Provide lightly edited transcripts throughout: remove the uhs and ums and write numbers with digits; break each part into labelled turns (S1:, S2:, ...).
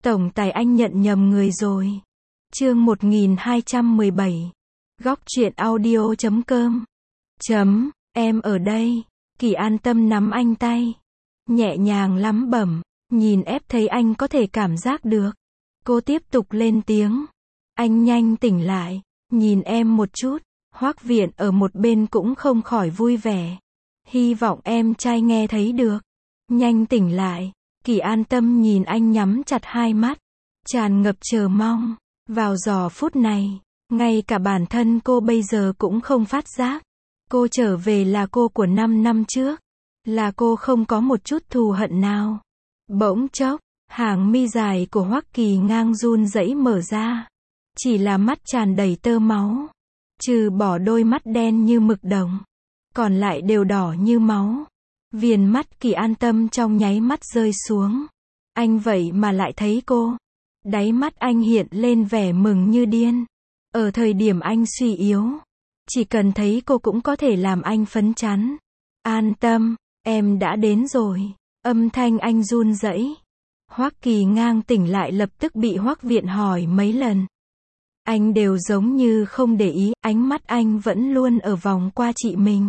S1: Tổng tài anh nhận nhầm người rồi. Chương 1217. Góc truyện audio.com. Em ở đây. Kỳ An Tâm nắm anh tay, nhẹ nhàng lắm bẩm, nhìn ép thấy anh có thể cảm giác được. Cô tiếp tục lên tiếng. Anh nhanh tỉnh lại, nhìn em một chút. Hoắc Viện ở một bên cũng không khỏi vui vẻ. Hy vọng em trai nghe thấy được. Nhanh tỉnh lại. Kỳ An Tâm nhìn anh nhắm chặt hai mắt, tràn ngập chờ mong. Vào giờ phút này, ngay cả bản thân cô bây giờ cũng không phát giác. Cô trở về là cô của 5 năm trước. Là cô không có một chút thù hận nào. Bỗng chốc, hàng mi dài của Hoắc Kỳ Ngang run rẩy mở ra. Chỉ là mắt tràn đầy tơ máu. Trừ bỏ đôi mắt đen như mực đồng, còn lại đều đỏ như máu. Viền mắt Kỳ An Tâm trong nháy mắt rơi xuống. Anh vậy mà lại thấy cô. Đáy mắt anh hiện lên vẻ mừng như điên. Ở thời điểm anh suy yếu, chỉ cần thấy cô cũng có thể làm anh phấn chấn. An Tâm, em đã đến rồi. Âm thanh anh run rẩy. Hoắc Kỳ Ngang tỉnh lại lập tức bị Hoắc Viện hỏi mấy lần. Anh đều giống như không để ý, ánh mắt anh vẫn luôn ở vòng qua chị mình.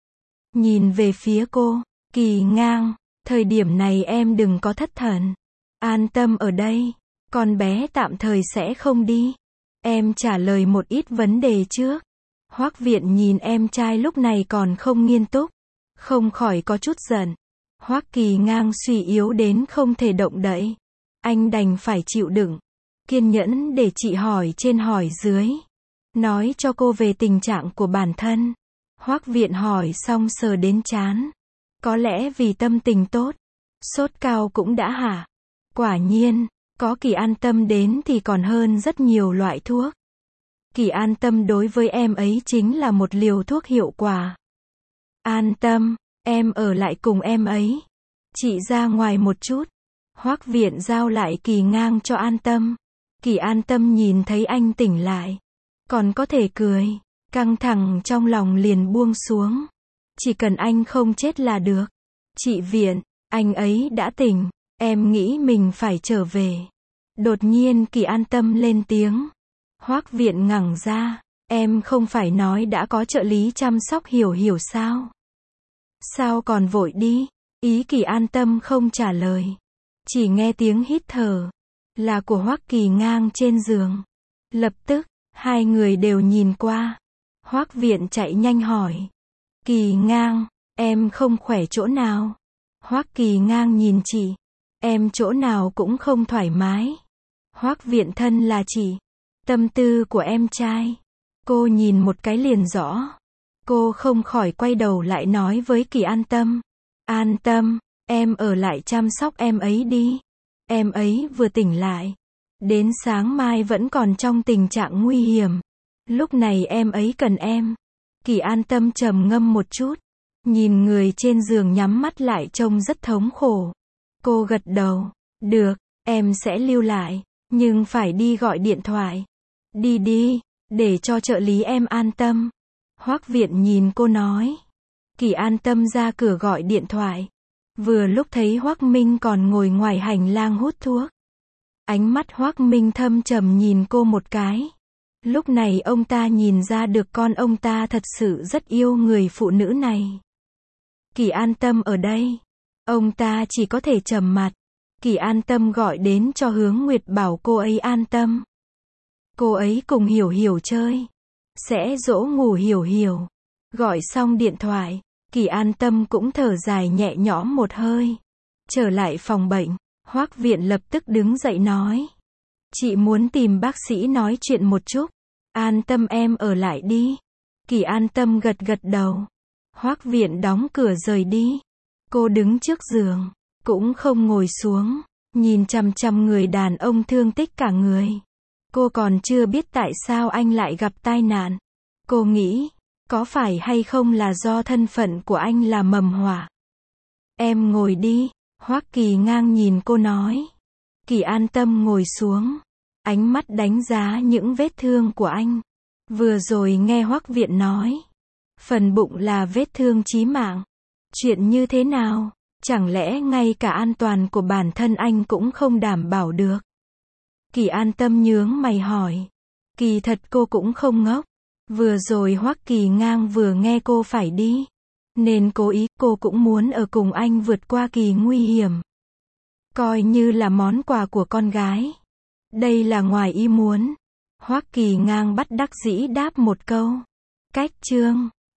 S1: Nhìn về phía cô. Kỳ Ngang, thời điểm này em đừng có thất thần. An Tâm ở đây, con bé tạm thời sẽ không đi. Em trả lời một ít vấn đề trước. Hoắc Viện nhìn em trai lúc này còn không nghiêm túc, không khỏi có chút giận. Hoắc Kỳ Ngang suy yếu đến không thể động đậy. Anh đành phải chịu đựng, kiên nhẫn để chị hỏi trên hỏi dưới, nói cho cô về tình trạng của bản thân. Hoắc Viện hỏi xong sờ đến trán. Có lẽ vì tâm tình tốt, sốt cao cũng đã hạ. Quả nhiên, có Kỳ An Tâm đến thì còn hơn rất nhiều loại thuốc. Kỳ An Tâm đối với em ấy chính là một liều thuốc hiệu quả. An Tâm, em ở lại cùng em ấy. Chị ra ngoài một chút. Hoắc Viện giao lại Kỳ Ngang cho An Tâm. Kỳ An Tâm nhìn thấy anh tỉnh lại, còn có thể cười, căng thẳng trong lòng liền buông xuống. Chỉ cần anh không chết là được. Chị Viện, anh ấy đã tỉnh, em nghĩ mình phải trở về. Đột nhiên Kỳ An Tâm lên tiếng. Hoắc Viện ngẩng ra. Em không phải nói đã có trợ lý chăm sóc Hiểu Hiểu sao? Sao còn vội đi? Ý Kỳ An Tâm không trả lời. Chỉ nghe tiếng hít thở. Là của Hoắc Kỳ Ngang trên giường. Lập tức, hai người đều nhìn qua. Hoắc Viện chạy nhanh hỏi. Kỳ Ngang, em không khỏe chỗ nào? Hoắc Kỳ Ngang nhìn chị. Em chỗ nào cũng không thoải mái. Hoắc Viện thân là chị. Tâm tư của em trai. Cô nhìn một cái liền rõ. Cô không khỏi quay đầu lại nói với Kỳ An Tâm. An Tâm, em ở lại chăm sóc em ấy đi. Em ấy vừa tỉnh lại. Đến sáng mai vẫn còn trong tình trạng nguy hiểm. Lúc này em ấy cần em. Kỳ An Tâm trầm ngâm một chút. Nhìn người trên giường nhắm mắt lại trông rất thống khổ. Cô gật đầu. Được, em sẽ lưu lại. Nhưng phải đi gọi điện thoại. Đi đi, để cho trợ lý em an tâm. Hoắc Viện nhìn cô nói. Kỳ An Tâm ra cửa gọi điện thoại. Vừa lúc thấy Hoắc Minh còn ngồi ngoài hành lang hút thuốc. Ánh mắt Hoắc Minh thâm trầm nhìn cô một cái. Lúc này ông ta nhìn ra được con ông ta thật sự rất yêu người phụ nữ này. Kỳ An Tâm ở đây. Ông ta chỉ có thể trầm mặt. Kỳ An Tâm gọi đến cho Hướng Nguyệt bảo cô ấy an tâm. Cô ấy cùng Hiểu Hiểu chơi. Sẽ dỗ ngủ Hiểu Hiểu. Gọi xong điện thoại, Kỳ An Tâm cũng thở dài nhẹ nhõm một hơi. Trở lại phòng bệnh, Hoắc Viện lập tức đứng dậy nói. Chị muốn tìm bác sĩ nói chuyện một chút. An Tâm em ở lại đi. Kỳ An Tâm gật gật đầu. Hoắc Viện đóng cửa rời đi. Cô đứng trước giường, cũng không ngồi xuống, nhìn chằm chằm người đàn ông thương tích cả người. Cô còn chưa biết tại sao anh lại gặp tai nạn. Cô nghĩ, có phải hay không là do thân phận của anh là mầm họa. Em ngồi đi, Hoắc Kỳ Ngang nhìn cô nói. Kỳ An Tâm ngồi xuống, ánh mắt đánh giá những vết thương của anh. Vừa rồi nghe Hoắc Viện nói, phần bụng là vết thương chí mạng. Chuyện như thế nào? Chẳng lẽ ngay cả an toàn của bản thân anh cũng không đảm bảo được? Kỳ An Tâm nhướng mày hỏi. Kỳ thật cô cũng không ngốc. Vừa rồi Hoắc Kỳ Ngang vừa nghe cô phải đi, nên cố ý, cô cũng muốn ở cùng anh vượt qua kỳ nguy hiểm. Coi như là món quà của con gái. Đây là ngoài ý muốn. Hoắc Kỳ Ngang bất đắc dĩ đáp một câu. Cách chương